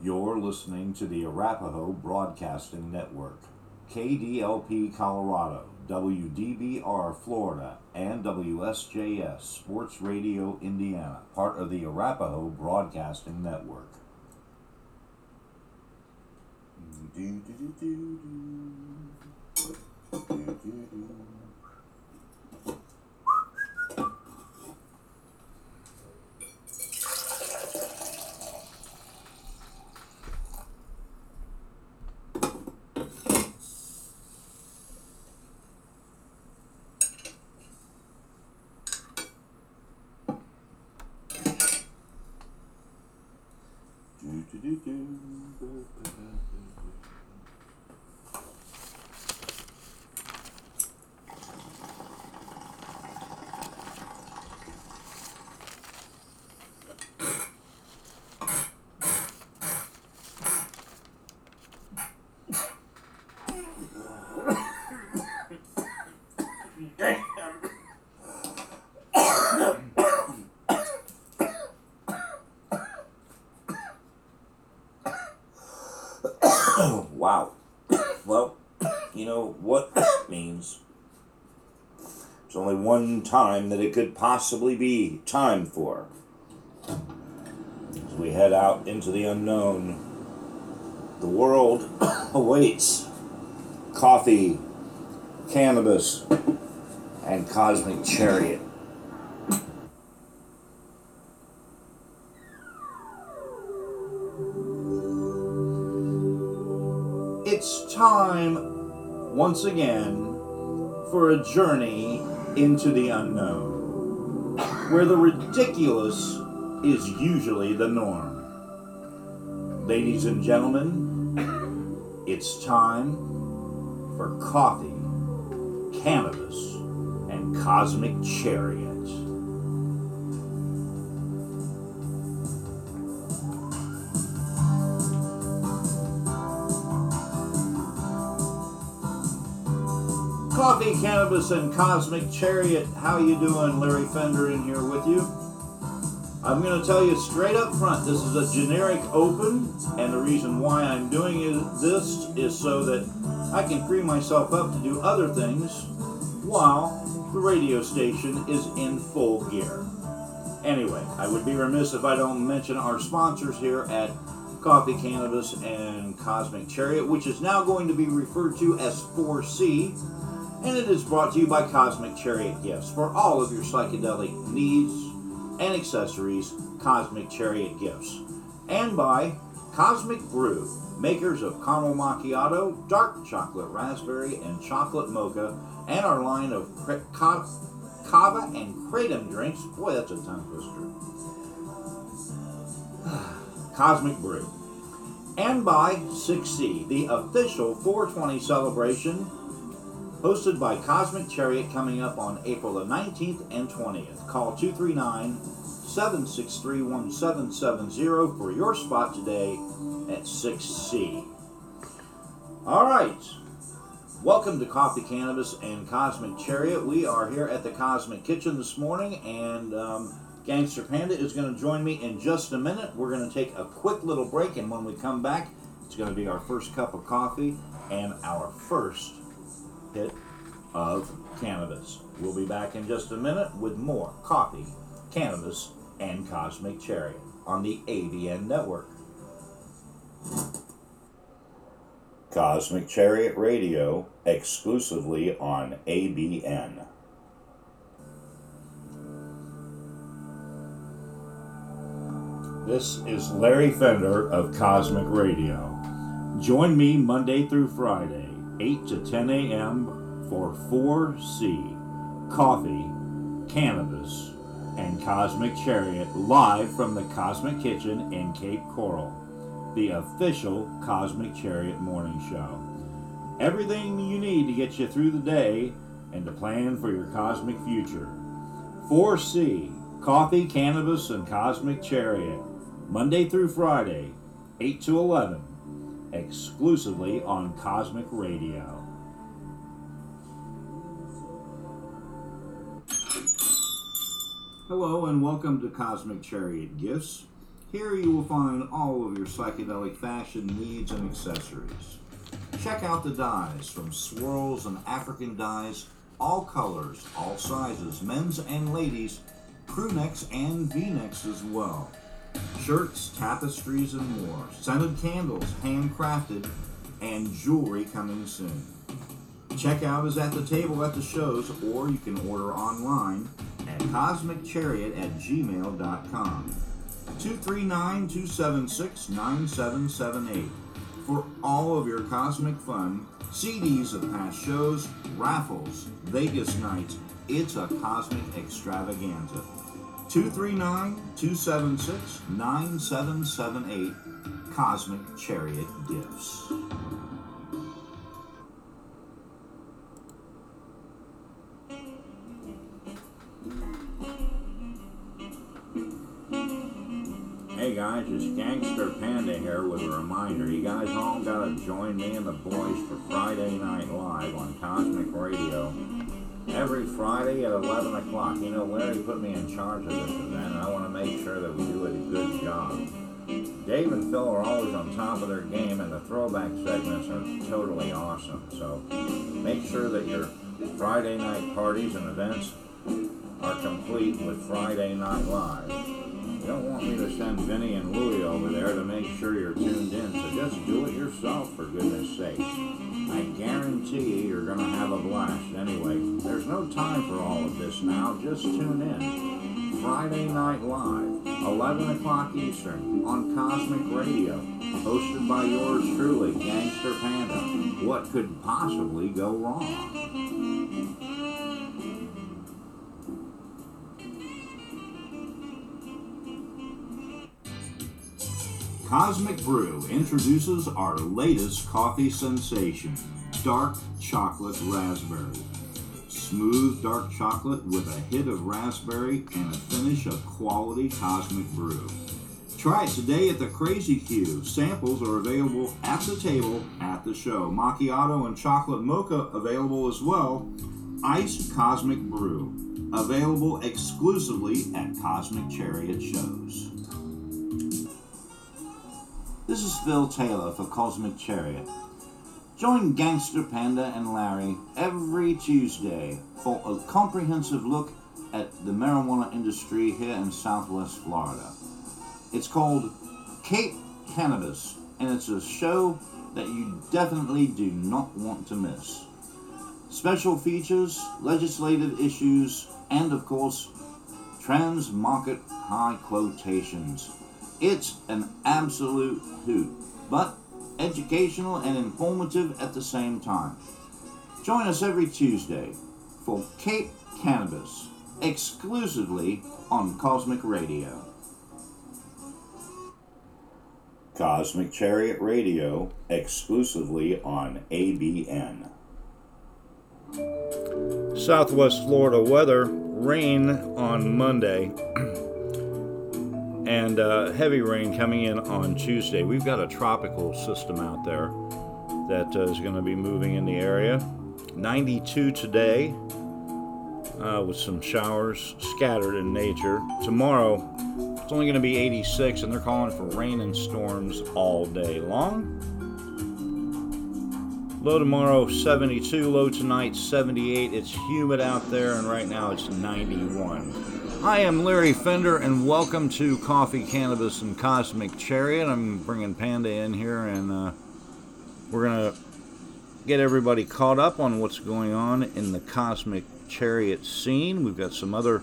You're listening to the Arapahoe Broadcasting Network, KDLP Colorado, WDBR Florida, and WSJS Sports Radio Indiana, part of the Arapahoe Broadcasting Network. Wow. Well, you know what that means. There's only one time that it could possibly be time for. As we head out into the unknown, the world awaits coffee, cannabis, and Cosmic Chariot. It's time, once again, for a journey into the unknown, where the ridiculous is usually the norm. Ladies and gentlemen, it's time for coffee, cannabis, and Cosmic Chariot. Coffee, cannabis, and Cosmic Chariot. How you doing? Larry Fender in here with you. I'm going to tell you straight up front, this is a generic open, and the reason why I'm doing this is so that I can free myself up to do other things while the radio station is in full gear. Anyway, I would be remiss if I don't mention our sponsors here at Coffee, Cannabis, and Cosmic Chariot, which is now going to be referred to as 4C. And it is brought to you by Cosmic Chariot Gifts. For all of your psychedelic needs and accessories, Cosmic Chariot Gifts. And by Cosmic Brew, makers of caramel macchiato, dark chocolate raspberry, and chocolate mocha, and our line of kava and kratom drinks. Boy, that's a tongue twister. Cosmic Brew. And by 6C, the official 420 celebration, hosted by Cosmic Chariot, coming up on April the 19th and 20th. Call 239-763-1770 for your spot today at 6C. All right. Welcome to Coffee, Cannabis, and Cosmic Chariot. We are here at the Cosmic Kitchen this morning, and Gangster Panda is going to join me in just a minute. We're going to take a quick little break, and when we come back, it's going to be our first cup of coffee and our first hit of cannabis. We'll be back in just a minute with more coffee, cannabis, and Cosmic Chariot on the ABN Network. Cosmic Chariot Radio, exclusively on ABN. This is Larry Fender of Cosmic Radio. Join me Monday through Friday, 8 to 10 a.m. for 4C, Coffee, Cannabis, and Cosmic Chariot, live from the Cosmic Kitchen in Cape Coral, the official Cosmic Chariot morning show. Everything you need to get you through the day and to plan for your cosmic future. 4C, Coffee, Cannabis, and Cosmic Chariot, Monday through Friday, 8 to 11. Exclusively on Cosmic Radio. Hello and welcome to Cosmic Chariot Gifts. Here you will find all of your psychedelic fashion needs and accessories. Check out the dyes, from swirls and African dyes, all colors, all sizes, men's and ladies, crew necks and v-necks as well. Shirts, tapestries, and more. Scented candles, handcrafted, and jewelry coming soon. Checkout is at the table at the shows, or you can order online at cosmicchariot@gmail.com. 239-276-9778 for all of your cosmic fun, CDs of past shows, raffles, Vegas nights. It's a cosmic extravaganza. 239-276-9778, Cosmic Chariot Gifts. Hey guys, it's Gangster Panda here with a reminder. You guys all gotta join me and the boys for Friday Night Live on Cosmic Radio. Every Friday at 11 o'clock. You know, Larry put me in charge of this event, and I want to make sure that we do a good job. Dave and Phil are always on top of their game, and the throwback segments are totally awesome. So make sure that your Friday night parties and events are complete with Friday Night Live. You don't want me to send Vinny and Louie over there to make sure you're tuned in, so just do it yourself, for goodness sake. I guarantee you you're going to have a blast. Anyway, there's no time for all of this now. Just tune in. Friday Night Live, 11 o'clock Eastern, on Cosmic Radio, hosted by yours truly, Gangster Panda. What could possibly go wrong? Cosmic Brew introduces our latest coffee sensation, Dark Chocolate Raspberry. Smooth dark chocolate with a hit of raspberry and a finish of quality Cosmic Brew. Try it today at the Crazy Q. Samples are available at the table at the show. Macchiato and chocolate mocha available as well. Iced Cosmic Brew, available exclusively at Cosmic Chariot shows. This is Phil Taylor for Cosmic Chariot. Join Gangster Panda and Larry every Tuesday for a comprehensive look at the marijuana industry here in Southwest Florida. It's called Cape Cannabis, and it's a show that you definitely do not want to miss. Special features, legislative issues, and of course, trans-market high quotations. It's an absolute hoot, but educational and informative at the same time. Join us every Tuesday for Cape Cannabis, exclusively on Cosmic Radio. Cosmic Chariot Radio, exclusively on ABN. Southwest Florida weather, rain on Monday. And heavy rain coming in on Tuesday. We've got a tropical system out there that is going to be moving in the area. 92 today, with some showers scattered in nature. Tomorrow, it's only going to be 86, and they're calling for rain and storms all day long. Low tomorrow, 72. Low tonight, 78. It's humid out there, and right now it's 91. I am Larry Fender, and welcome to Coffee, Cannabis, and Cosmic Chariot. I'm bringing Panda in here, and we're going to get everybody caught up on what's going on in the Cosmic Chariot scene. We've got some other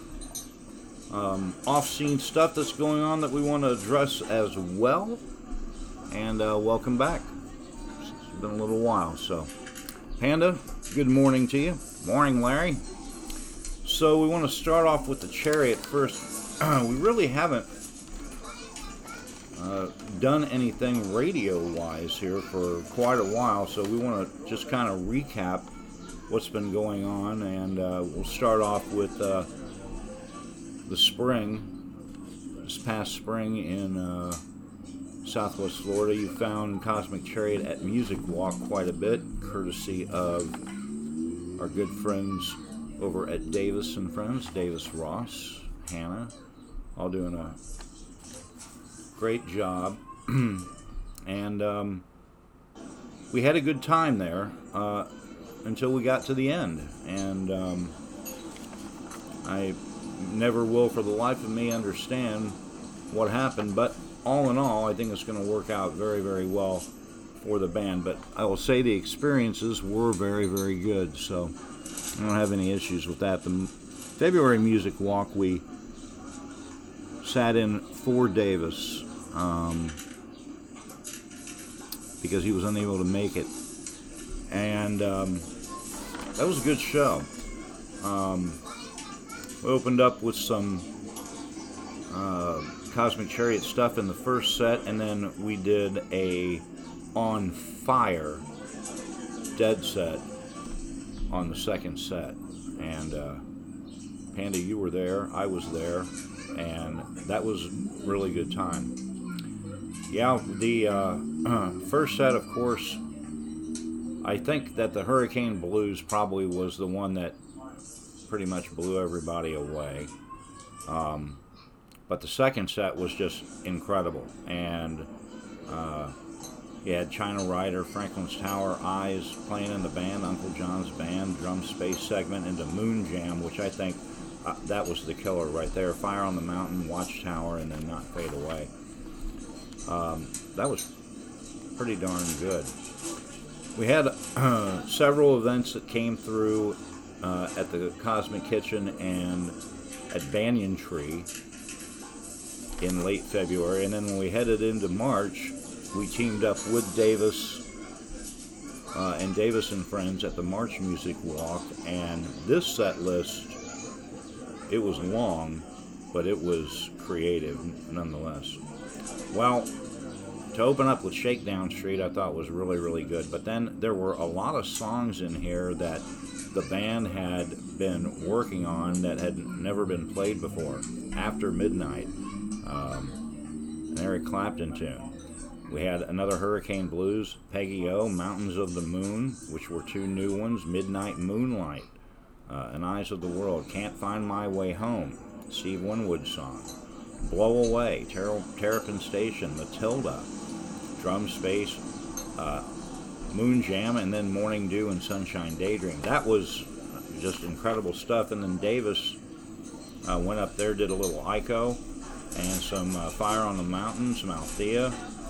off-scene stuff that's going on that we want to address as well. And welcome back. It's been a little while, so. Panda, good morning to you. Morning, Larry. So we want to start off with the Chariot first. We really haven't done anything radio-wise here for quite a while, so we want to just kind of recap what's been going on, and we'll start off with the spring. This past spring in Southwest Florida, you found Cosmic Chariot at Music Walk quite a bit, courtesy of our good friends over at Davis and Friends, Davis Ross, Hannah, all doing a great job. And we had a good time there until we got to the end. And I never will for the life of me understand what happened, but all in all, I think it's going to work out very, very well for the band. But I will say the experiences were very, very good, so I don't have any issues with that. The February Music Walk, we sat in for Davis because he was unable to make it, and that was a good show. We opened up with some Cosmic Chariot stuff in the first set, and then we did a On Fire Dead set on the second set. And Panda, you were there, I was there, and that was a really good time. Yeah, the first set, of course, I think that the Hurricane Blues probably was the one that pretty much blew everybody away. But the second set was just incredible. And you had China Rider, Franklin's Tower, Eyes playing in the band, Uncle John's band, drum space segment into Moon Jam, which I think that was the killer right there. Fire on the Mountain, Watchtower, and then Not Fade Away. That was pretty darn good. We had several events that came through at the Cosmic Kitchen and at Banyan Tree in late February, and then when we headed into March, we teamed up with Davis and Davis and Friends at the March Music Walk, and this set list, it was long, but it was creative nonetheless. Well, to open up with Shakedown Street, I thought was really, really good, but then there were a lot of songs in here that the band had been working on that had never been played before. After Midnight, an Eric Clapton tune. We had another Hurricane Blues, Peggy O, Mountains of the Moon, which were two new ones, Midnight Moonlight, An Eyes of the World, Can't Find My Way Home, Steve Winwood song, Blow Away, Terrapin Station, Matilda, Drum Space, Moon Jam, and then Morning Dew and Sunshine Daydream. That was just incredible stuff. And then Davis went up there, did a little Ico and some Fire on the Mountain, some Althea,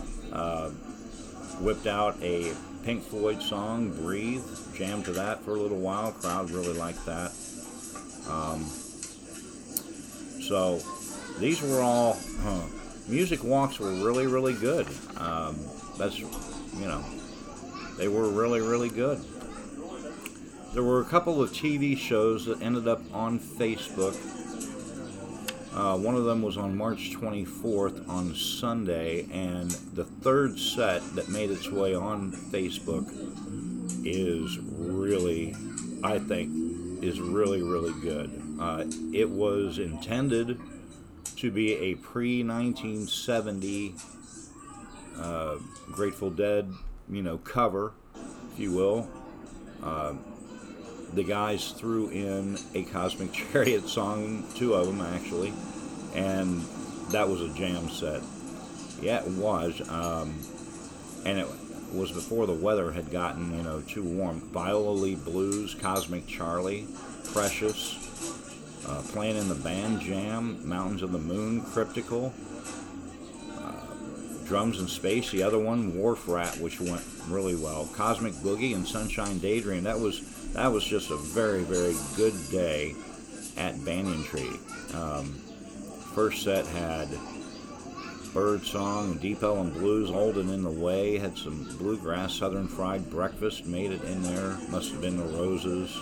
whipped out a Pink Floyd song, Breathe, jammed to that for a little while. Crowd really liked that. So these were all music walks were really, really good. That's, you know, they were really, really good. There were a couple of TV shows that ended up on Facebook. One of them was on March 24th on Sunday, and the third set that made its way on Facebook is really, I think, is really, really good. It was intended to be a pre-1970 Grateful Dead, cover, if you will. The guys threw in a Cosmic Chariot song, two of them actually, and that was a jam set. Yeah, it was, and it was before the weather had gotten, too warm. Viola Lee Blues, Cosmic Charlie, Precious, Playing in the Band Jam, Mountains of the Moon, Cryptical, Drums in Space, the other one, Wharf Rat, which went really well, Cosmic Boogie, and Sunshine Daydream. That was just a very, very good day at Banyan Tree. First set had Bird Song, Deep Ellum Blues, Old and in the Way, had some bluegrass, Southern Fried Breakfast, made it in there, Must Have Been the Roses.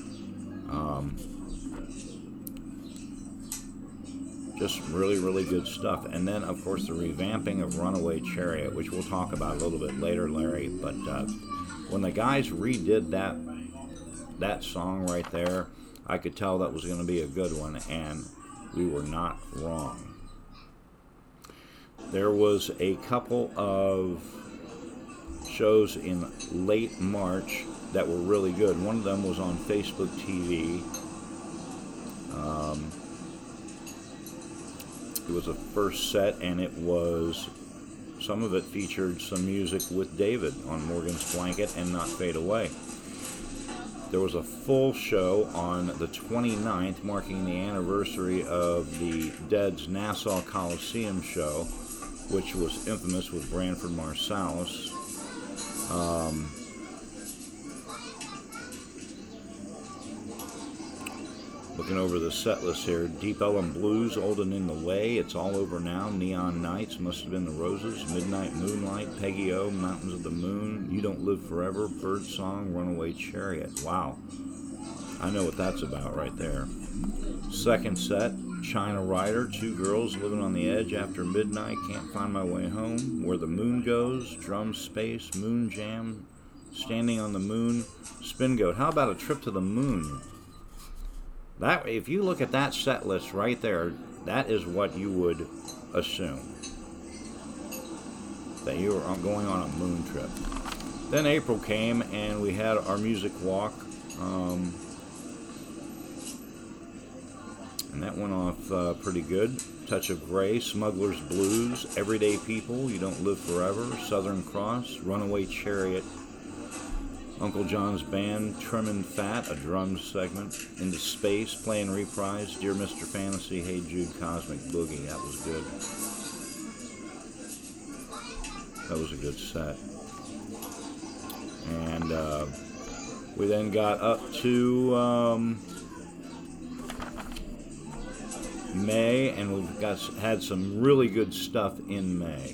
Just really, really good stuff. And then, of course, the revamping of Runaway Chariot, which we'll talk about a little bit later, Larry. But when the guys redid that song right there, I could tell that was going to be a good one, and we were not wrong. There was a couple of shows in late March that were really good. One of them was on Facebook TV. It was a first set, and it was, some of it featured some music with David on Morgan's Blanket and Not Fade Away. There was a full show on the 29th, marking the anniversary of the Dead's Nassau Coliseum show, which was infamous with Branford Marsalis. Looking over the set list here, Deep Ellum Blues, Old and in the Way, It's All Over Now, Neon Nights, Must Have Been the Roses, Midnight Moonlight, Peggy O, Mountains of the Moon, You Don't Live Forever, Bird Song, Runaway Chariot. Wow. I know what that's about right there. Second set, China Rider, Two Girls Living on the Edge After Midnight, Can't Find My Way Home, Where the Moon Goes, Drum Space, Moon Jam, Standing on the Moon, Spin Goat. How about a Trip to the Moon? That, if you look at that set list right there, that is what you would assume, that you were going on a moon trip. Then April came and we had our music walk, and that went off pretty good. Touch of Grey, Smuggler's Blues, Everyday People, You Don't Live Forever, Southern Cross, Runaway Chariot, Uncle John's Band, Trim and Fat, a drum segment, Into Space, Play and Reprise, Dear Mr. Fantasy, Hey Jude, Cosmic Boogie. That was good. That was a good set. And we then got up to May, and we've had some really good stuff in May.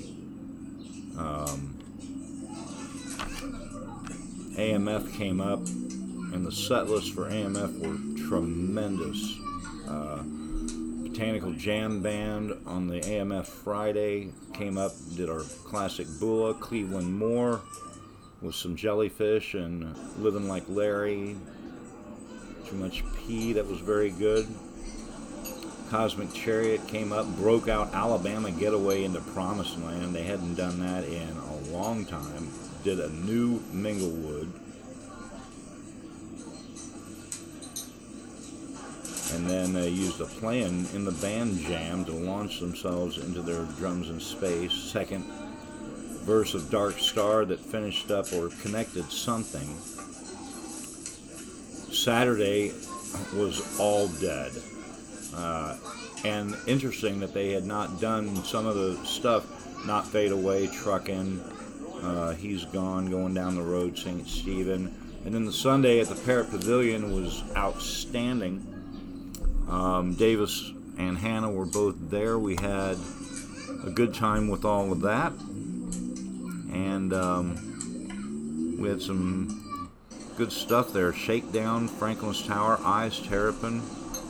AMF came up, and the set lists for AMF were tremendous. Botanical Jam Band on the AMF Friday came up, did our classic Bula. Cleveland Moore with some Jellyfish and Living Like Larry. Too Much Pee, that was very good. Cosmic Chariot came up, broke out Alabama Getaway into Promised Land. They hadn't done that in a long time. Did a new Minglewood. And then they used a plan in the band jam to launch themselves into their Drums in Space. Second verse of Dark Star that finished up or connected something. Saturday was all dead. And interesting that they had not done some of the stuff, Not Fade Away, Truckin', He's Gone, Going Down the Road, St. Stephen. And then the Sunday at the Parrot Pavilion was outstanding. Davis and Hannah were both there. We had a good time with all of that. And we had some good stuff there. Shakedown, Franklin's Tower, Eyes, Terrapin.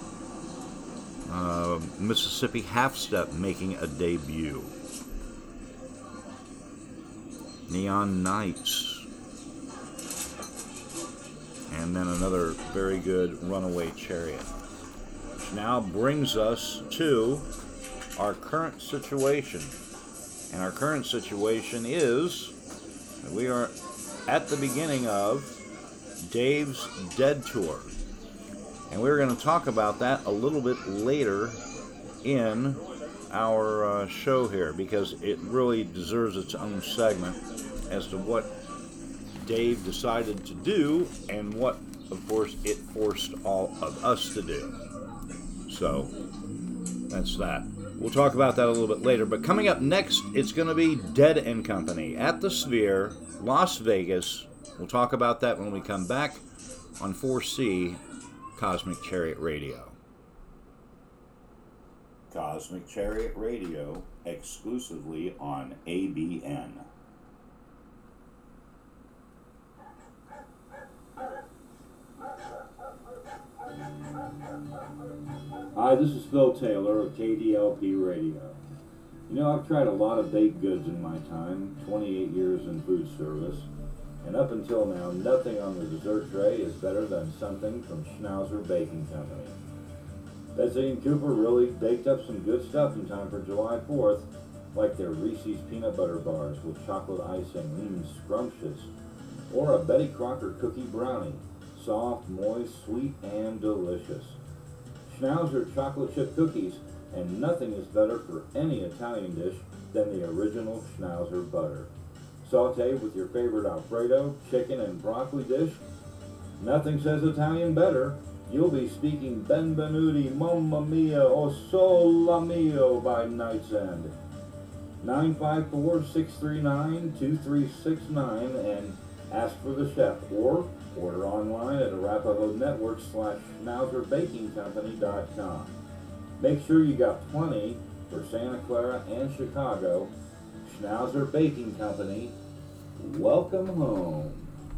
Mississippi Half Step making a debut. Neon Nights. And then another very good Runaway Chariot. Which now brings us to our current situation. And our current situation is that we are at the beginning of Dave's Dead Tour. And we're going to talk about that a little bit later in our show here, because it really deserves its own segment as to what Dave decided to do and what, of course, it forced all of us to do. So, that's that. We'll talk about that a little bit later. But coming up next, it's going to be Dead and Company at the Sphere, Las Vegas. We'll talk about that when we come back on 4C Cosmic Chariot Radio. Cosmic Chariot Radio, exclusively on ABN. Hi, this is Phil Taylor of KDLP Radio. You know, I've tried a lot of baked goods in my time, 28 years in food service, and up until now, nothing on the dessert tray is better than something from Schnauzer Baking Company. Betsy and Cooper really baked up some good stuff in time for July 4th, like their Reese's Peanut Butter Bars with chocolate icing, scrumptious, or a Betty Crocker Cookie Brownie, soft, moist, sweet, and delicious. Schnauzer chocolate chip cookies and nothing is better for any Italian dish than the original Schnauzer butter. Sauté with your favorite Alfredo, chicken, and broccoli dish. Nothing says Italian better. You'll be speaking Benvenuti, Mamma Mia, O Sole Mio by night's end. 954-639-2369 and ask for the chef, or order online at Arapaho Network /SchnauserBakingCompany.com. Make sure you got plenty for Santa Clara and Chicago. Schnauzer Baking Company, welcome home.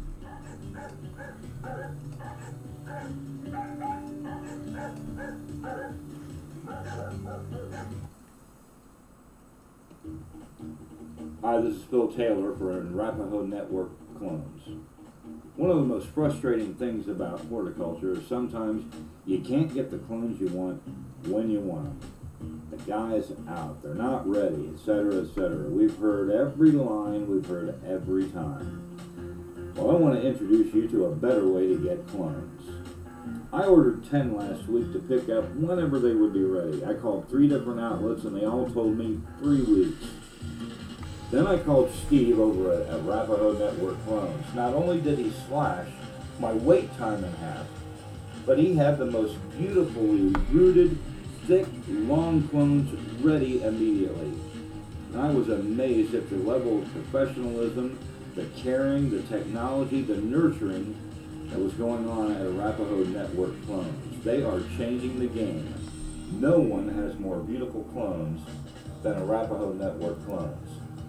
Hi, this is Phil Taylor for Arapaho Network Clones. One of the most frustrating things about horticulture is sometimes you can't get the clones you want when you want them. The guy's out, they're not ready, etc., etc. We've heard every line, we've heard every time. Well, I want to introduce you to a better way to get clones. I ordered 10 last week to pick up whenever they would be ready. I called 3 different outlets and they all told me 3 weeks. Then I called Steve over at Arapaho Network Clones. Not only did he slash my wait time in half, but he had the most beautifully rooted, thick, long clones ready immediately. And I was amazed at the level of professionalism, the caring, the technology, the nurturing that was going on at Arapaho Network Clones. They are changing the game. No one has more beautiful clones than Arapaho Network Clones.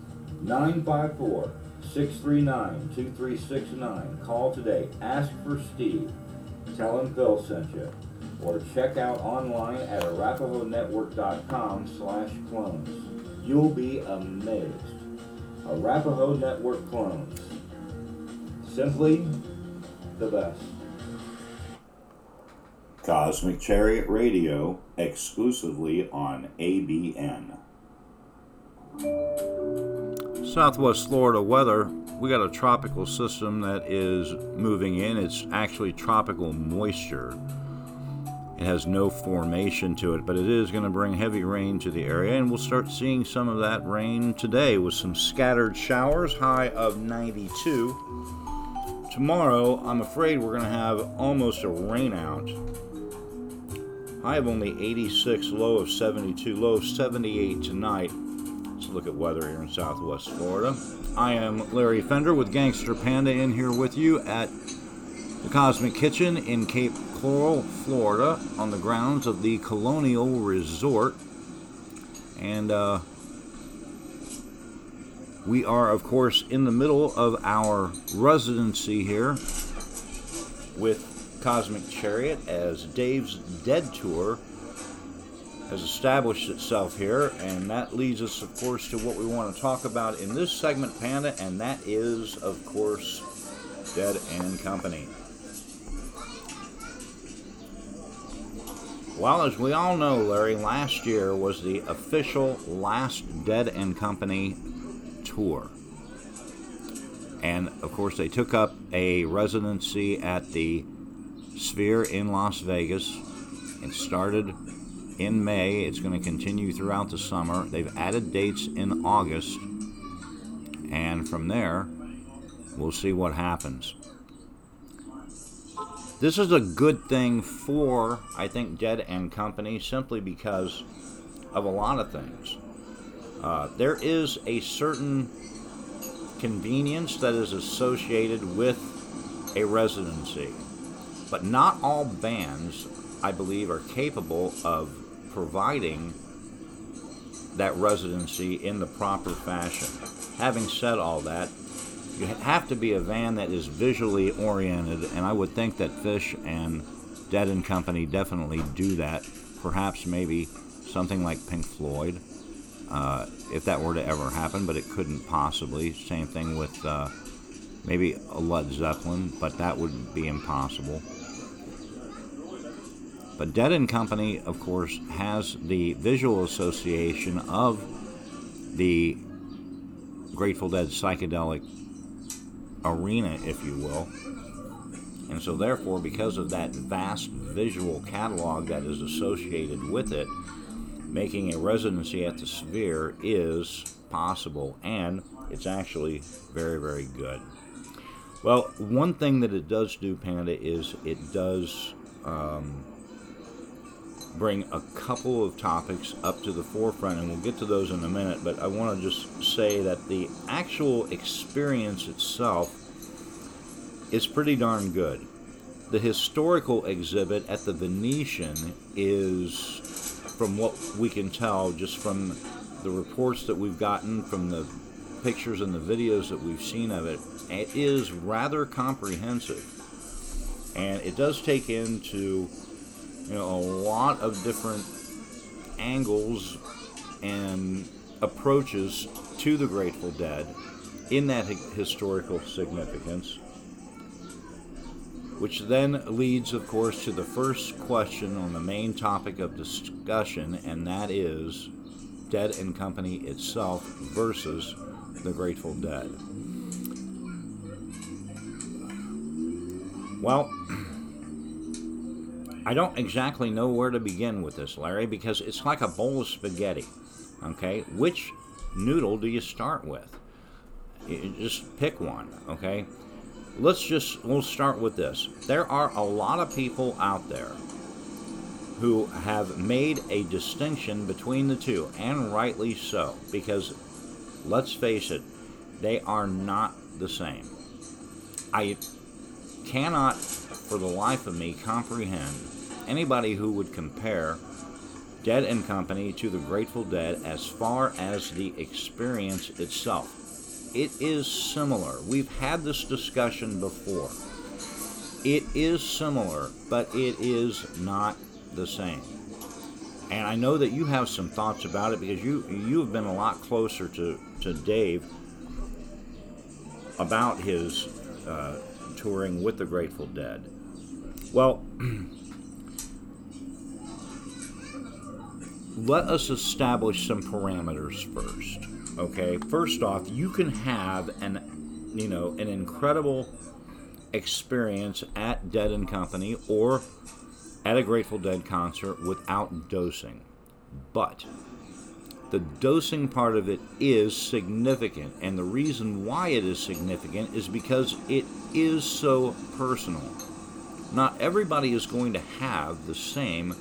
954-639-2369. Call today. Ask for Steve. Tell him Phil sent you. Or check out online at arapahonetwork.com/clones. You'll be amazed. Arapaho Network Clones. Simply the best. Cosmic Chariot Radio, exclusively on ABN. Southwest Florida weather, we got a tropical system that is moving in. It's actually tropical moisture. It has no formation to it, but it is going to bring heavy rain to the area, and we'll start seeing some of that rain today with some scattered showers, high of 92. Tomorrow, I'm afraid we're going to have almost a rain out. High of only 86, low of 72, low of 78 tonight. Let's look at weather here in Southwest Florida. I am Larry Fender with Gangster Panda in here with you at the Cosmic Kitchen in Cape Coral, Florida, on the grounds of the Colonial Resort. And we are, of course, in the middle of our residency here with Cosmic Chariot as Dave's Dead Tour has established itself here, and that leads us, of course, to what we want to talk about in this segment, Panda, and that is, of course, Dead and Company. Well, as we all know, Larry, last year was the official last Dead and Company tour. And, of course, they took up a residency at the Sphere in Las Vegas. It started in May. It's going to continue throughout the summer. They've added dates in August. And from there, we'll see what happens. This is a good thing for, I think, Dead and Company, simply because of a lot of things. There is a certain convenience that is associated with a residency. But not all bands, I believe, are capable of providing that residency in the proper fashion. Having said all that, you have to be a band that is visually oriented, and I would think that Fish and Dead and Company definitely do that. Perhaps maybe something like Pink Floyd, if that were to ever happen, but it couldn't possibly. Same thing with maybe a Led Zeppelin, but that would be impossible. But Dead and Company, of course, has the visual association of the Grateful Dead psychedelic arena, if you will. And so therefore, because of that vast visual catalog that is associated with it, making a residency at the Sphere is possible, and it's actually very, very good. Well, one thing that it does do, Panda, is it does bring a couple of topics up to the forefront, and we'll get to those in a minute, but I want to just say that the actual experience itself is pretty darn good. The historical exhibit at the Venetian is, from what we can tell, just from the reports that we've gotten, from the pictures and the videos that we've seen of it, it is rather comprehensive. And it does take into, a lot of different angles and approaches to the Grateful Dead in that historical significance, which then leads, of course, to the first question on the main topic of discussion, and that is Dead and Company itself versus the Grateful Dead. Well, I don't exactly know where to begin with this, Larry, because it's like a bowl of spaghetti, okay? Which noodle do you start with? You just pick one, okay? We'll start with this. There are a lot of people out there who have made a distinction between the two, and rightly so, because let's face it, they are not the same. I cannot, for the life of me, comprehend anybody who would compare Dead and Company to the Grateful Dead as far as the experience itself. It is similar. We've had this discussion before. It is similar, but it is not the same. And I know that you have some thoughts about it because you've been a lot closer to Dave about his touring with the Grateful Dead. Well, let us establish some parameters first. Okay, first off, you can have an incredible experience at Dead and Company or at a Grateful Dead concert without dosing. But the dosing part of it is significant, and the reason why it is significant is because it is so personal. Not everybody is going to have the same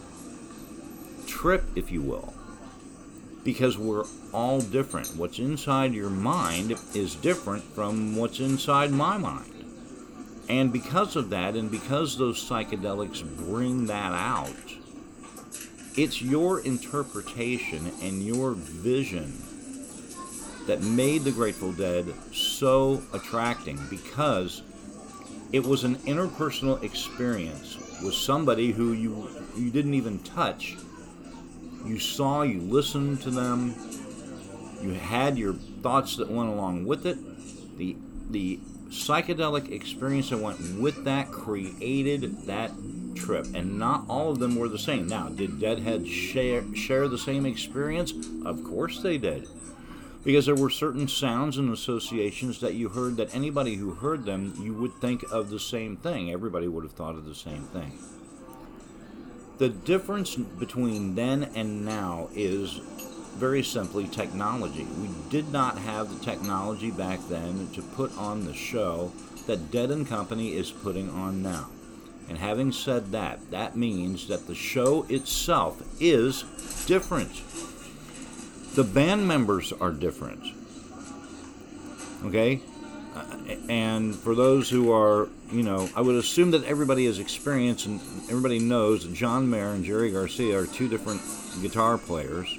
trip, if you will, because we're all different. What's inside your mind is different from what's inside my mind. And because of that, and because those psychedelics bring that out, it's your interpretation and your vision that made the Grateful Dead so attracting, because it was an interpersonal experience with somebody who you didn't even touch. You saw, you listened to them, you had your thoughts that went along with it. The psychedelic experience that went with that created that trip, and not all of them were the same. Now, did Deadheads share the same experience? Of course they did, because there were certain sounds and associations that you heard that anybody who heard them, you would think of the same thing. Everybody would have thought of the same thing. The difference between then and now is very simply technology. We did not have the technology back then to put on the show that Dead and Company is putting on now. And having said that, that means that the show itself is different. The band members are different. Okay? And for those who are, I would assume that everybody has experienced and everybody knows that John Mayer and Jerry Garcia are two different guitar players,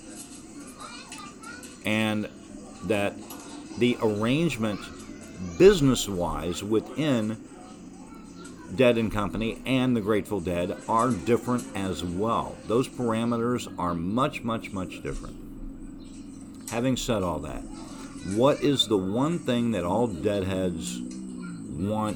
and that the arrangement business-wise within Dead and Company and the Grateful Dead are different as well. Those parameters are much, much, much different. Having said all that, what is the one thing that all Deadheads want?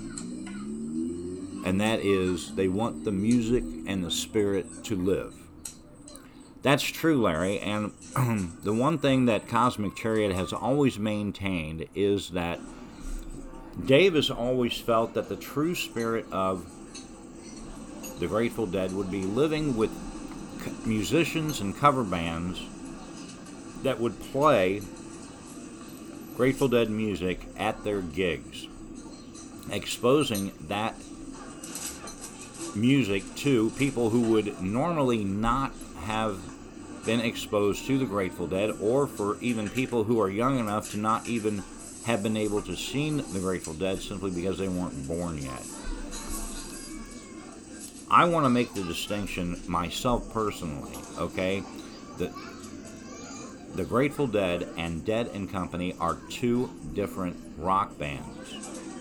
And that is, they want the music and the spirit to live. That's true, Larry, and the one thing that Cosmic Chariot has always maintained is that Dave has always felt that the true spirit of the Grateful Dead would be living with musicians and cover bands that would play Grateful Dead music at their gigs, exposing that music to people who would normally not have been exposed to the Grateful Dead, or for even people who are young enough to not even have been able to see the Grateful Dead simply because they weren't born yet. I want to make the distinction myself personally, okay? The Grateful Dead and Dead and Company are two different rock bands,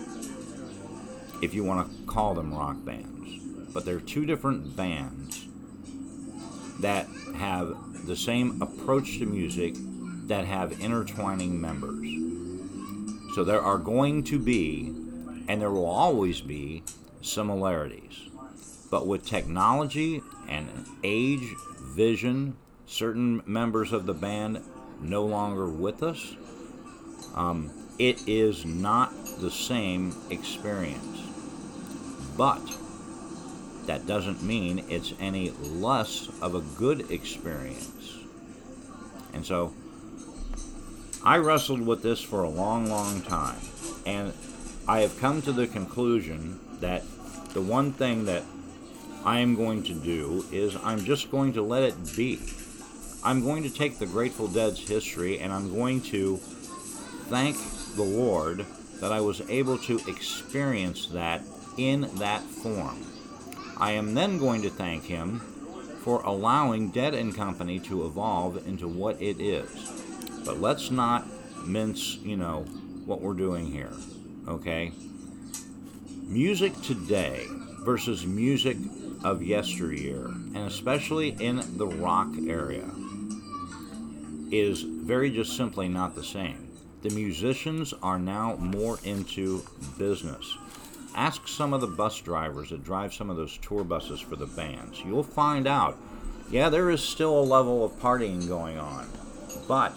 if you want to call them rock bands. But they're two different bands that have the same approach to music, that have intertwining members. So there are going to be, and there will always be, similarities. But with technology and age, vision, certain members of the band no longer with us, it is not the same experience. But that doesn't mean it's any less of a good experience. And so I wrestled with this for a long, long time. And I have come to the conclusion that the one thing that I am going to do is I'm just going to let it be. I'm going to take the Grateful Dead's history and I'm going to thank the Lord that I was able to experience that in that form. I am then going to thank Him for allowing Dead and Company to evolve into what it is. But let's not mince, what we're doing here, okay? Music today versus music of yesteryear, and especially in the rock area, is very just simply not the same. The musicians are now more into business. Ask some of the bus drivers that drive some of those tour buses for the bands. You'll find out, there is still a level of partying going on, but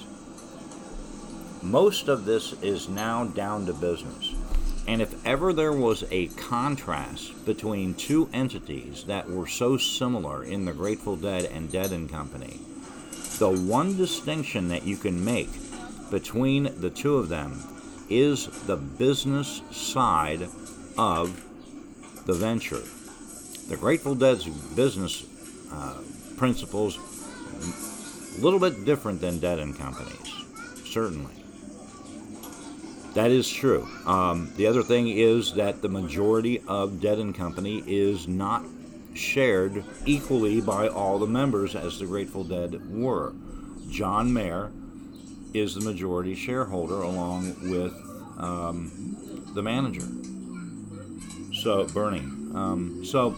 most of this is now down to business. And if ever there was a contrast between two entities that were so similar in the Grateful Dead and Dead and Company, the one distinction that you can make between the two of them is the business side of the venture. The Grateful Dead's business principles a little bit different than Dead and Company's, certainly. That is true. The other thing is that the majority of Dead and Company is not shared equally by all the members as the Grateful Dead were. John Mayer is the majority shareholder along with the manager. So, Bernie. So,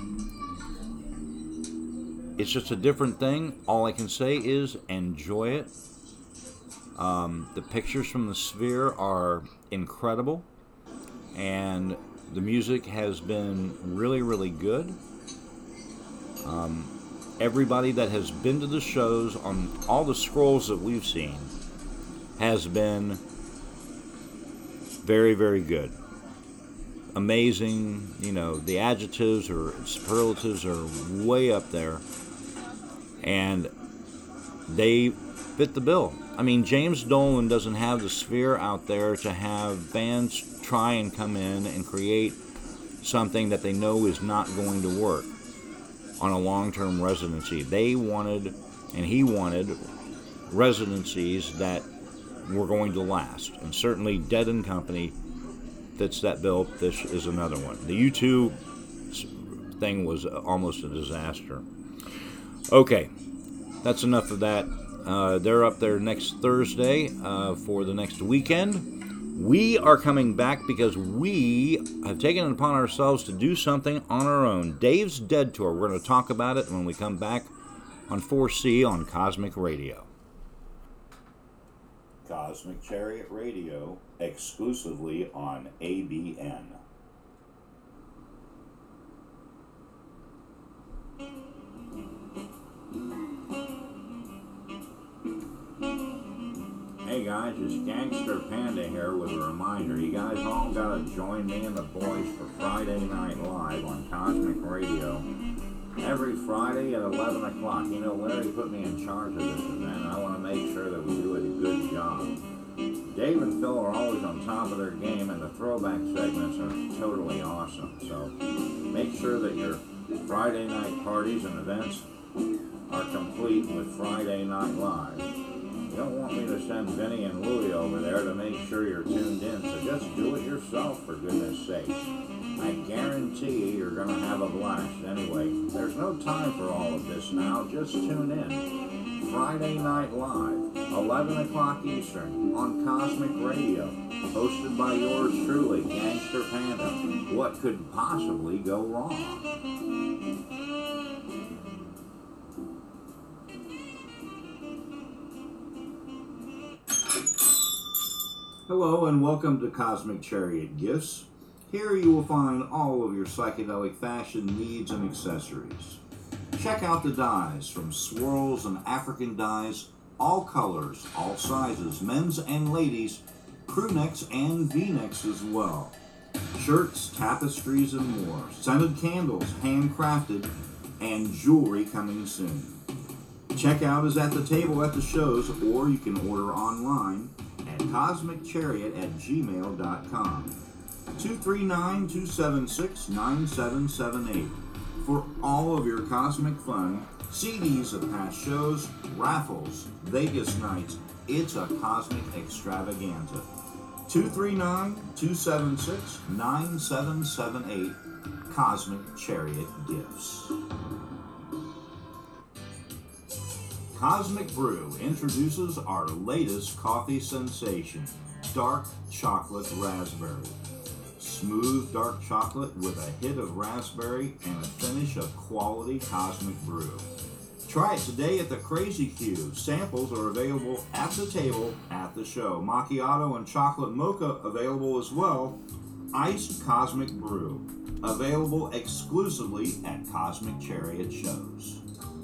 it's just a different thing. All I can say is enjoy it. The pictures from the Sphere are incredible, and the music has been really, really good. Everybody that has been to the shows on all the scrolls that we've seen has been very, very good. Amazing, the adjectives or superlatives are way up there, and they fit the bill. I mean, James Dolan doesn't have the Sphere out there to have bands try and come in and create something that they know is not going to work on a long-term residency. They wanted, and he wanted, residencies that were going to last. And certainly Dead and Company fits that bill. This is another one. The U2 thing was almost a disaster. Okay, that's enough of that. They're up there next Thursday for the next weekend. We are coming back because we have taken it upon ourselves to do something on our own. Dave's Dead Tour. We're going to talk about it when we come back on 4C on Cosmic Radio. Cosmic Chariot Radio, exclusively on ABN. Hey guys, it's Gangster Panda here with a reminder. You guys all gotta join me and the boys for Friday Night Live on Cosmic Radio every Friday at 11 o'clock. You know, Larry put me in charge of this event, and I want to make sure that we do a good job. Dave and Phil are always on top of their game, and the throwback segments are totally awesome. So make sure that your Friday night parties and events are complete with Friday Night Live. You don't want me to send Vinny and Louie over there to make sure you're tuned in, so just do it yourself, for goodness sake. I guarantee you're going to have a blast. Anyway, there's no time for all of this now. Just tune in. Friday Night Live, 11 o'clock Eastern, on Cosmic Radio, hosted by yours truly, Gangster Panda. What could possibly go wrong? Hello and welcome to Cosmic Chariot Gifts. Here you will find all of your psychedelic fashion needs and accessories. Check out the dyes, from swirls and African dyes, all colors, all sizes, men's and ladies, crew necks and V-necks as well. Shirts, tapestries, and more. Scented candles, handcrafted, and jewelry coming soon. Checkout is at the table at the shows, or you can order online at cosmicchariot@gmail.com. 239-276-9778 for all of your cosmic fun, CDs of past shows, raffles, Vegas nights. It's a cosmic extravaganza. 239-276-9778, Cosmic Chariot Gifts. Cosmic Brew introduces our latest coffee sensation, Dark Chocolate Raspberry. Smooth dark chocolate with a hit of raspberry and a finish of quality cosmic brew. Try it today at the Crazy Q. Samples are available at the table at the show. Macchiato and chocolate mocha available as well. Iced Cosmic Brew, available exclusively at Cosmic Chariot shows.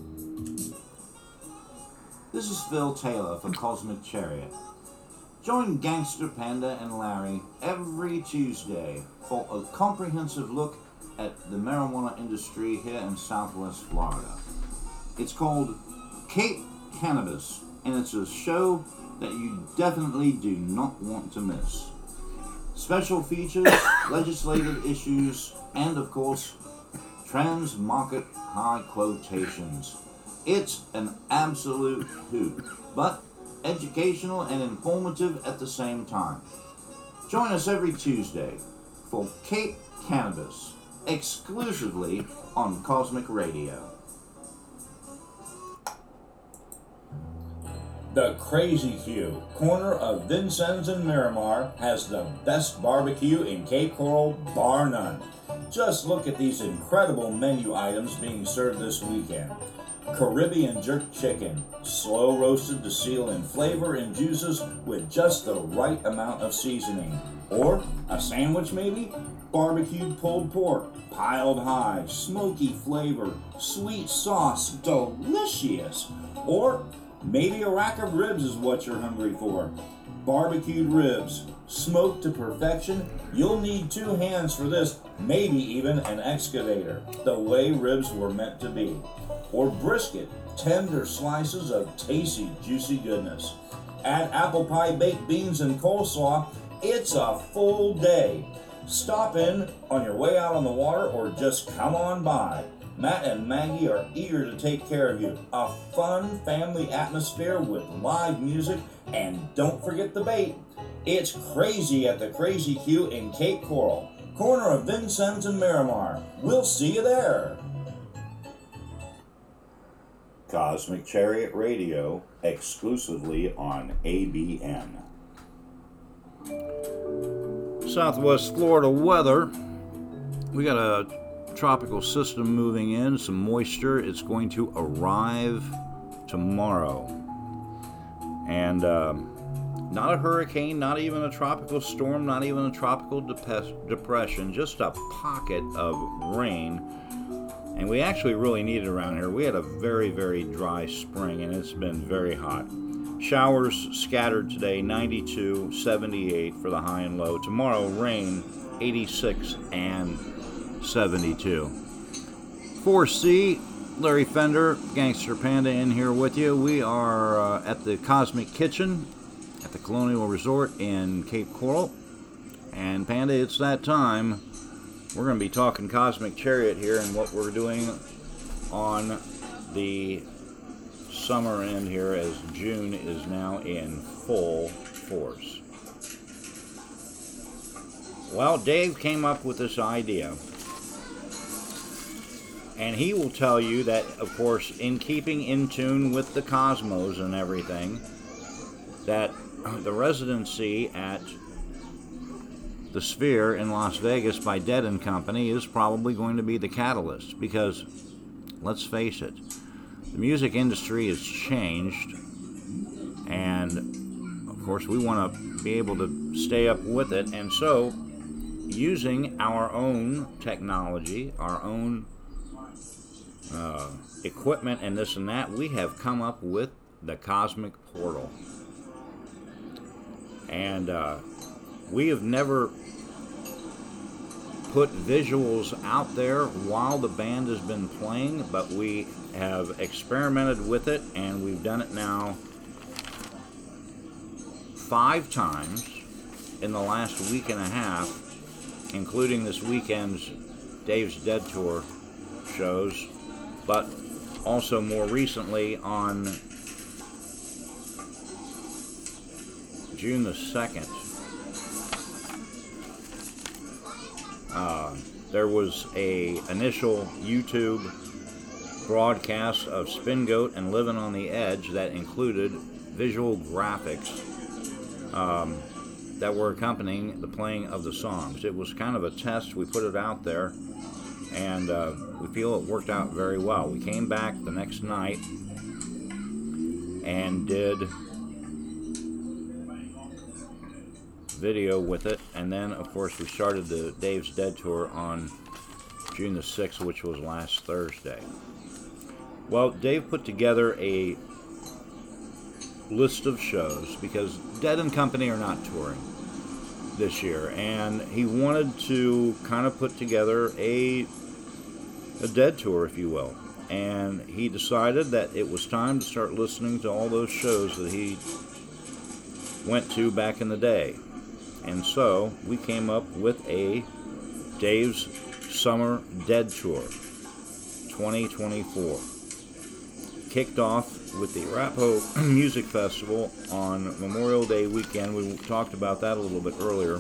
This is Phil Taylor for Cosmic Chariot. Join Gangster Panda and Larry every Tuesday for a comprehensive look at the marijuana industry here in Southwest Florida. It's called Cape Cannabis, and it's a show that you definitely do not want to miss. Special features, legislative issues, and of course, trans-market high quotations. It's an absolute hoot, but educational and informative at the same time. Join us every Tuesday for Cape Cannabis, exclusively on Cosmic Radio. The Crazy Q, corner of Vincennes and Miramar, has the best barbecue in Cape Coral, bar none. Just look at these incredible menu items being served this weekend. Caribbean jerk chicken, slow roasted to seal in flavor and juices with just the right amount of seasoning. Or a sandwich maybe? Barbecued pulled pork, piled high, smoky flavor, sweet sauce, delicious. Or maybe a rack of ribs is what you're hungry for. Barbecued ribs, smoked to perfection. You'll need 2 hands for this, maybe even an excavator, the way ribs were meant to be. Or brisket, tender slices of tasty, juicy goodness. Add apple pie, baked beans, and coleslaw. It's a full day. Stop in on your way out on the water or just come on by. Matt and Maggie are eager to take care of you. A fun family atmosphere with live music, and don't forget the bait. It's crazy at the Crazy Q in Cape Coral, corner of Vincennes and Miramar. We'll see you there. Cosmic Chariot Radio, exclusively on ABN. Southwest Florida weather. We got a tropical system moving in, some moisture. It's going to arrive tomorrow. And not a hurricane, not even a tropical storm, not even a tropical depression, just a pocket of rain. And we actually really need it around here. We had a very, very dry spring, and it's been very hot. Showers scattered today, 92, 78 for the high and low. Tomorrow, rain, 86 and 72. 4C, Larry Fender, Gangster Panda in here with you. We are at the Cosmic Kitchen at the Colonial Resort in Cape Coral. And Panda, it's that time. We're going to be talking Cosmic Chariot here and what we're doing on the summer end here as June is now in full force. Well, Dave came up with this idea. And he will tell you that, of course, in keeping in tune with the cosmos and everything, that the residency at the Sphere in Las Vegas by Dead & Company is probably going to be the catalyst. Because, let's face it, the music industry has changed. And, of course, we want to be able to stay up with it. And so, using our own technology, our own equipment and this and that, we have come up with the Cosmic Portal. And we have never put visuals out there while the band has been playing, but we have experimented with it, and we've done it now 5 times in the last week and a half, including this weekend's Dave's Dead Tour shows, but also more recently on June the 2nd, there was a initial YouTube broadcast of Spin Goat and Living on the Edge that included visual graphics that were accompanying the playing of the songs. It was kind of a test. We put it out there, and we feel it worked out very well. We came back the next night and did video with it, and then of course we started the Dave's Dead Tour on June the 6th, which was last Thursday. Well, Dave put together a list of shows because Dead & Company are not touring this year, and he wanted to kind of put together a Dead Tour, if you will. And he decided that it was time to start listening to all those shows that he went to back in the day. And so we came up with a Dave's Summer Dead Tour 2024. Kicked off with the Arapahoe Music Festival on Memorial Day weekend. We talked about that a little bit earlier.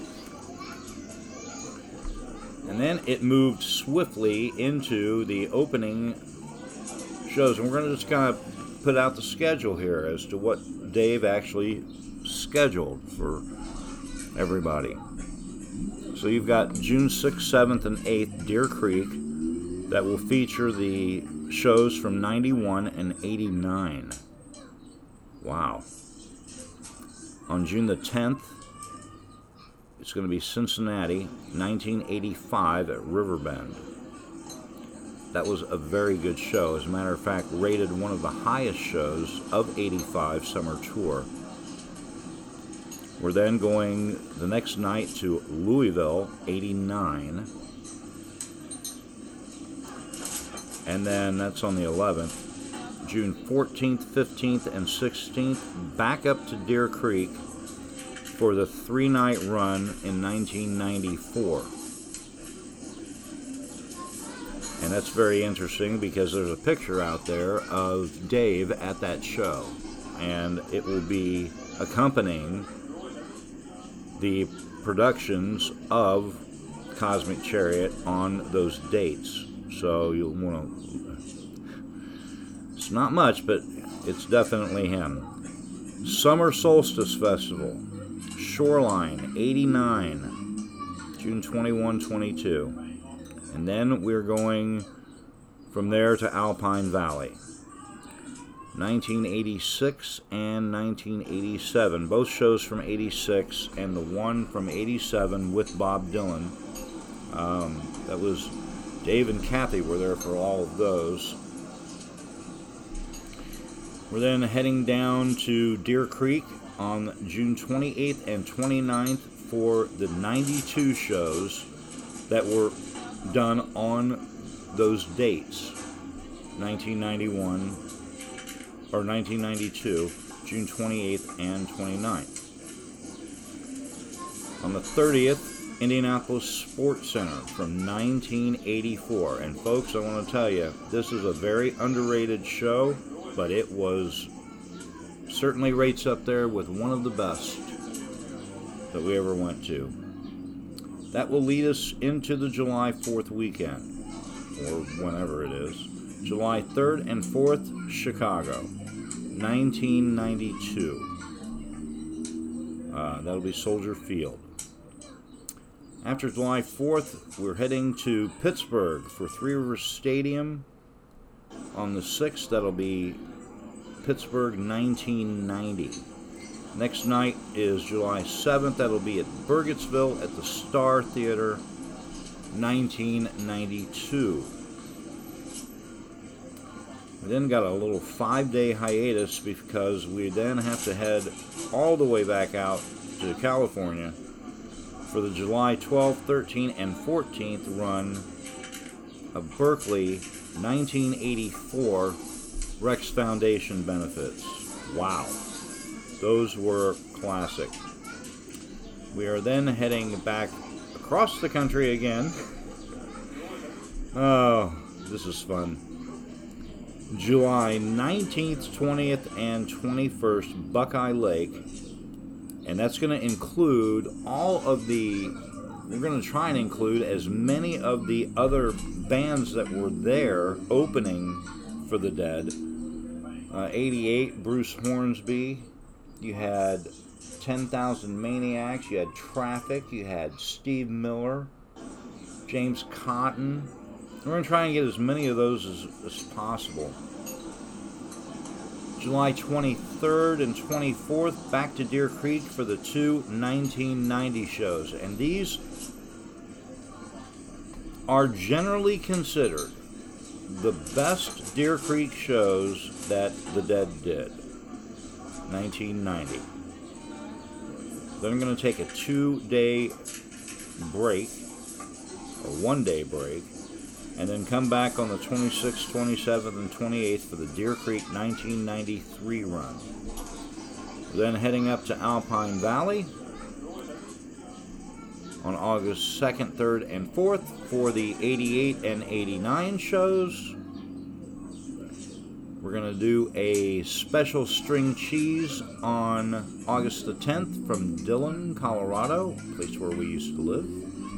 And then it moved swiftly into the opening shows. And we're going to just kind of put out the schedule here as to what Dave actually scheduled for everybody. So you've got June 6th, 7th, and 8th, Deer Creek, that will feature the shows from 91 and 89. Wow. On June the 10th, it's going to be Cincinnati, 1985 at Riverbend. That was a very good show. As a matter of fact, rated one of the highest shows of 85 Summer Tour. We're then going the next night to Louisville, 89. And then that's on the 11th. June 14th, 15th, and 16th, back up to Deer Creek for the 3-night run in 1994. And that's very interesting because there's a picture out there of Dave at that show. And it will be accompanying the productions of Cosmic Chariot on those dates. So you'll want to... It's not much, but it's definitely him. Summer Solstice Festival, Shoreline, 89, June 21, 22. And then we're going from there to Alpine Valley. 1986 and 1987, both shows from 86, and the one from 87 with Bob Dylan. That was Dave and Kathy were there for all of those. We're then heading down to Deer Creek on June 28th and 29th for the 92 shows that were done on those dates, 1991 or 1992, June 28th and 29th. On the 30th, Indianapolis Sports Center from 1984. And folks, I want to tell you, this is a very underrated show, but it was certainly rates up there with one of the best that we ever went to. That will lead us into the July 4th weekend, or whenever it is. July 3rd and 4th, Chicago, 1992. That'll be Soldier Field. After July 4th, we're heading to Pittsburgh for Three Rivers Stadium. On the 6th, that'll be Pittsburgh 1990. Next night is July 7th. That'll be at Burgettsville at the Star Theater, 1992. We then got a little 5-day hiatus because we then have to head all the way back out to California for the July 12th, 13th, and 14th run of Berkeley 1984 Rex Foundation benefits. Wow. Those were classic. We are then heading back across the country again. Oh, this is fun. July 19th, 20th, and 21st, Buckeye Lake. And that's going to include we're going to try and include as many of the other bands that were there opening for the Dead. 88, Bruce Hornsby. You had 10,000 Maniacs. You had Traffic. You had Steve Miller. James Cotton. We're going to try and get as many of those as possible. July 23rd and 24th, back to Deer Creek for the two 1990 shows. And these are generally considered the best Deer Creek shows that the Dead did. 1990. Then I'm going to take a 2-day break, or 1-day break, and then come back on the 26th, 27th, and 28th for the Deer Creek 1993 run. Then heading up to Alpine Valley on August 2nd, 3rd, and 4th for the 88 and 89 shows. We're going to do a special string cheese on August the 10th from Dillon, Colorado, a place where we used to live.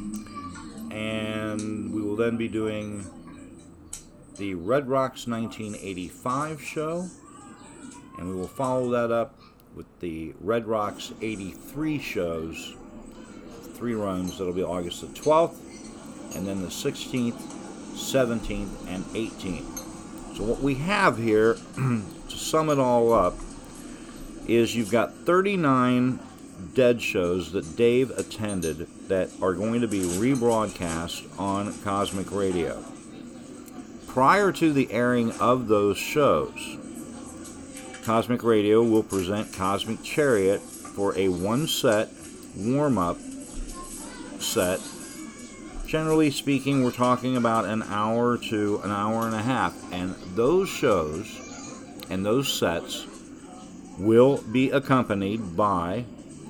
And we will then be doing the Red Rocks 1985 show. And we will follow that up with the Red Rocks 83 shows. 3 runs. That'll be August the 12th. And then the 16th, 17th, and 18th. So what we have here, to sum it all up, is you've got 39 Dead shows that Dave attended that are going to be rebroadcast on Cosmic Radio. Prior to the airing of those shows, Cosmic Radio will present Cosmic Chariot for a 1-set warm-up set. Generally speaking, we're talking about an hour to an hour and a half, and those shows and those sets will be accompanied by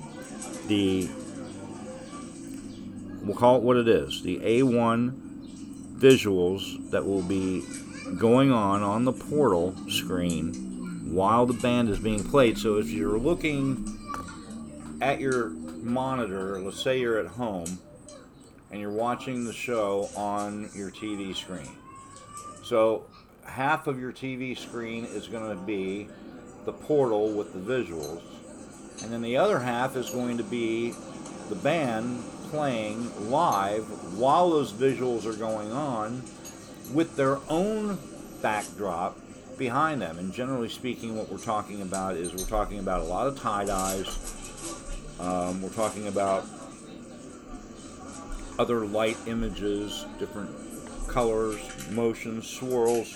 we'll call it what it is, the A1 visuals that will be going on the portal screen while the band is being played. So if you're looking at your monitor, let's say you're at home, and you're watching the show on your TV screen. So half of your TV screen is going to be the portal with the visuals, and then the other half is going to be the band playing live while those visuals are going on with their own backdrop behind them. And generally speaking, what we're talking about is we're talking about a lot of tie-dyes. We're talking about other light images, different colors, motions, swirls,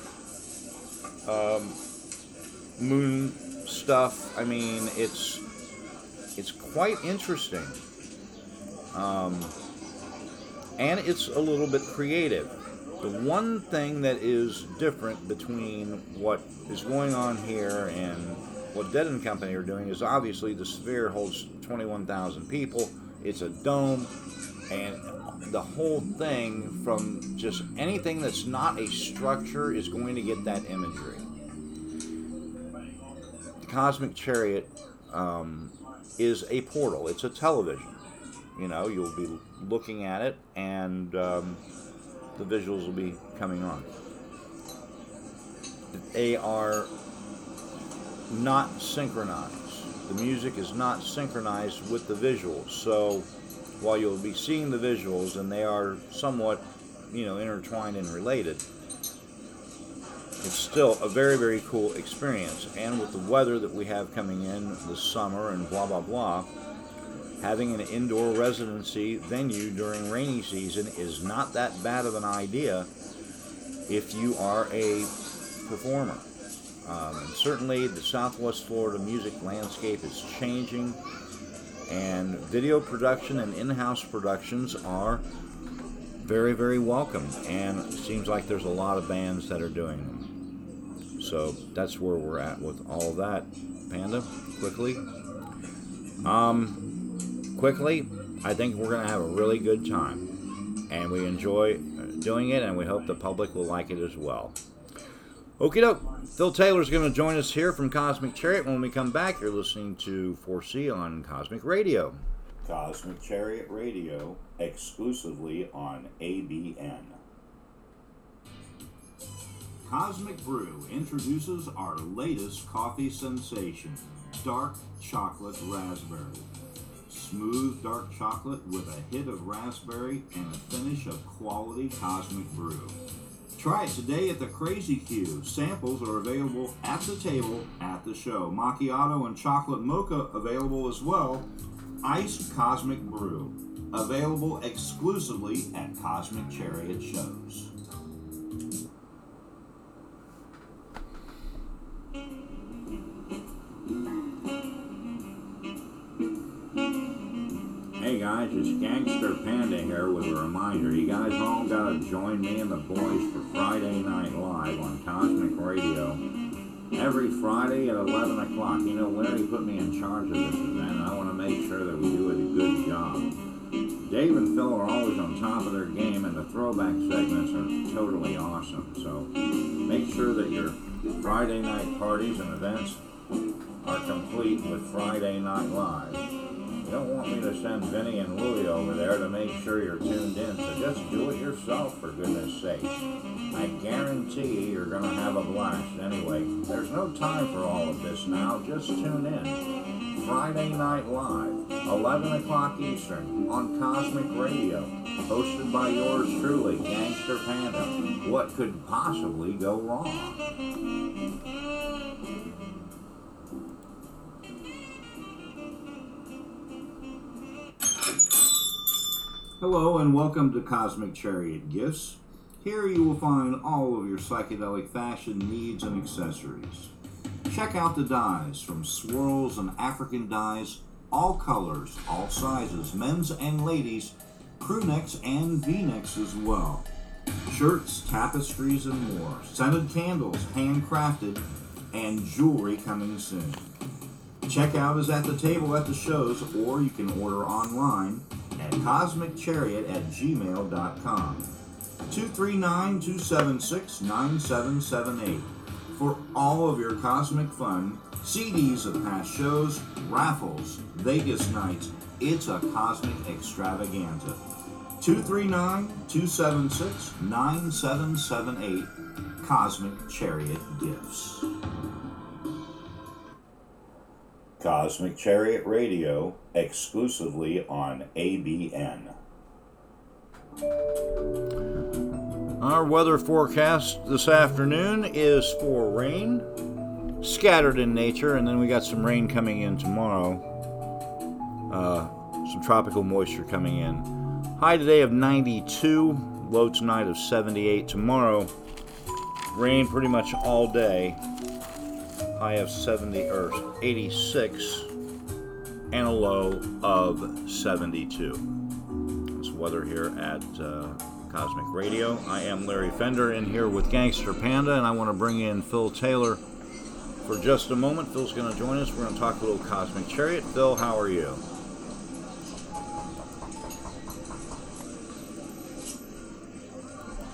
moon stuff. I mean, it's quite interesting, and it's a little bit creative. The one thing that is different between what is going on here and what Dead & Company are doing is obviously the Sphere holds 21,000 people. It's a dome, and the whole thing, from just anything that's not a structure, is going to get that imagery. The Cosmic Chariot is a portal. It's a television. You know, you'll be looking at it, and the visuals will be coming on. They are not synchronized. The music is not synchronized with the visuals. So while you'll be seeing the visuals, and they are somewhat, intertwined and related, it's still a very, very cool experience. And with the weather that we have coming in this summer and blah, blah, blah, having an indoor residency venue during rainy season is not that bad of an idea if you are a performer. And certainly the Southwest Florida music landscape is changing, and video production and in-house productions are very, very welcome, and it seems like there's a lot of bands that are doing them. So that's where we're at with all that. Panda, quickly, I think we're going to have a really good time, and we enjoy doing it, and we hope the public will like it as well. Okie doke. Phil Taylor's going to join us here from Cosmic Chariot. When we come back, you're listening to 4C on Cosmic Radio. Cosmic Chariot Radio, exclusively on ABN. Cosmic Brew introduces our latest coffee sensation, Dark Chocolate Raspberry. Smooth dark chocolate with a hit of raspberry and a finish of quality Cosmic Brew. Try it today at the Crazy Q. Samples are available at the table at the show. Macchiato and chocolate mocha available as well. Iced Cosmic Brew, available exclusively at Cosmic Chariot shows. Hey guys, it's Gangster Panda here with a reminder. You guys all gotta join me and the boys for Friday Night Live on Cosmic Radio. Every Friday at 11 o'clock. You know, Larry put me in charge of this event, and I want to make sure that we do a good job. Dave and Phil are always on top of their game, and the throwback segments are totally awesome. So make sure that your Friday night parties and events are complete with Friday Night Live. You don't want me to send Vinny and Louie over there to make sure you're tuned in, so just do it yourself, for goodness sake. I guarantee you're going to have a blast. Anyway, there's no time for all of this now. Just tune in. Friday Night Live, 11 o'clock Eastern, on Cosmic Radio, hosted by yours truly, Gangster Panda. What could possibly go wrong? Hello and welcome to Cosmic Chariot Gifts. Here you will find all of your psychedelic fashion needs and accessories. Check out the dyes, from swirls and African dyes, all colors, all sizes, men's and ladies, crew necks and v-necks as well. Shirts, tapestries, and more. Scented candles, handcrafted, and jewelry coming soon. Checkout is at the table at the shows, or you can order online at cosmicchariot@gmail.com. 239-276-9778 for all of your cosmic fun, CDs of past shows, raffles, Vegas nights. It's a cosmic extravaganza. 239-276-9778, Cosmic Chariot Gifts. Cosmic Chariot Radio, exclusively on ABN. Our weather forecast this afternoon is for rain, scattered in nature, and then we got some rain coming in tomorrow. Some tropical moisture coming in. High today of 92, low tonight of 78. Tomorrow, rain pretty much all day. High of 86 and a low of 72. This weather here at Cosmic Radio. I am Larry Fender in here with Gangster Panda, and I want to bring in Phil Taylor for just a moment. Phil's going to join us. We're going to talk a little Cosmic Chariot. Phil, how are you?